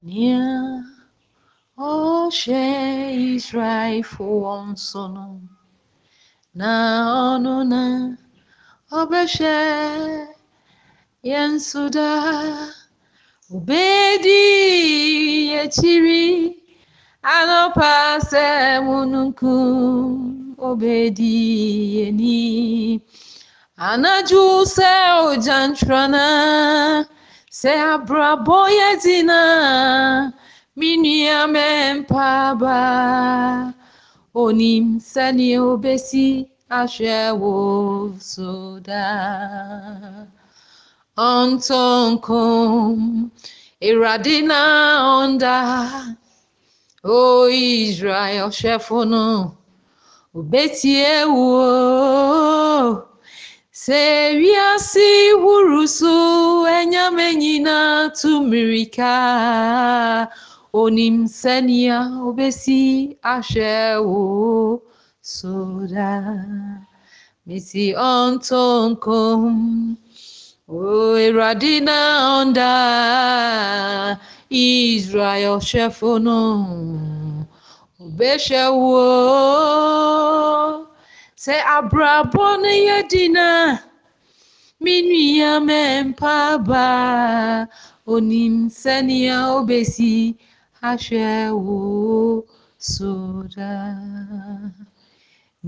Nia Oshe Israel for one son na onuna obeshe yensuda ubedi yechiri anopase mununku obedi yeni anaju se ojantrana se abrabo yedina minia mempaba onim sani obesi ashewo soda ontonkom iradina onda o Israel shefono obeti ewo Seriasi wurusu enyamenyina tumirika onim senia obesi ashewo soda misi ontonkom o eradina onda Israel shefono obeshewo se abrabon yedina minia mempaba onim senia obesi ashewo soda